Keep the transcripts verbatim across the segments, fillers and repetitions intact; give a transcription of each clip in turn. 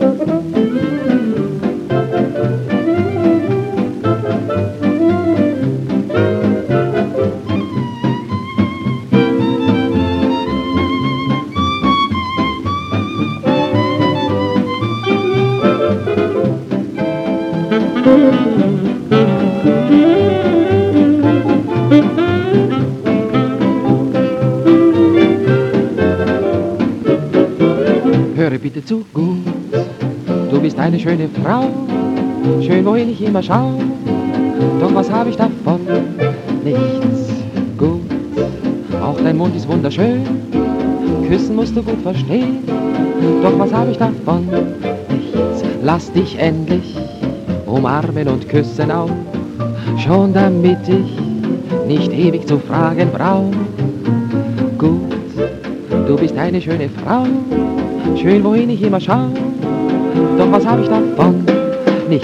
Höre bitte zu gut, du bist eine schöne Frau, schön wohin ich immer schau, doch was hab ich davon? Nichts, gut, auch dein Mund ist wunderschön, küssen musst du gut verstehen, doch was hab ich davon? Nichts, lass dich endlich umarmen und küssen auch, schon damit ich nicht ewig zu fragen brauch. Gut, du bist eine schöne Frau, schön wohin ich immer schau, doch was hab ich davon? Nichts.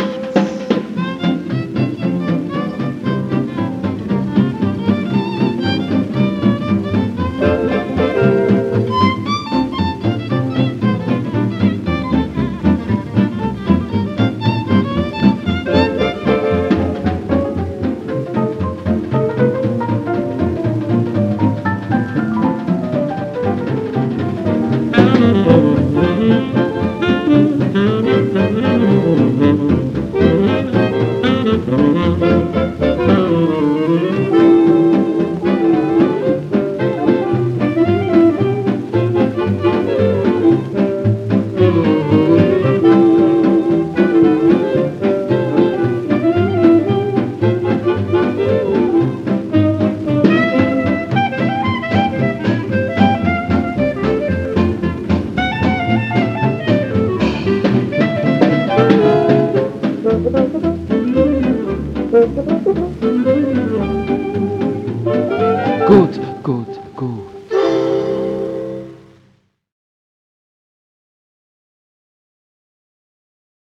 Gut, gut, gut.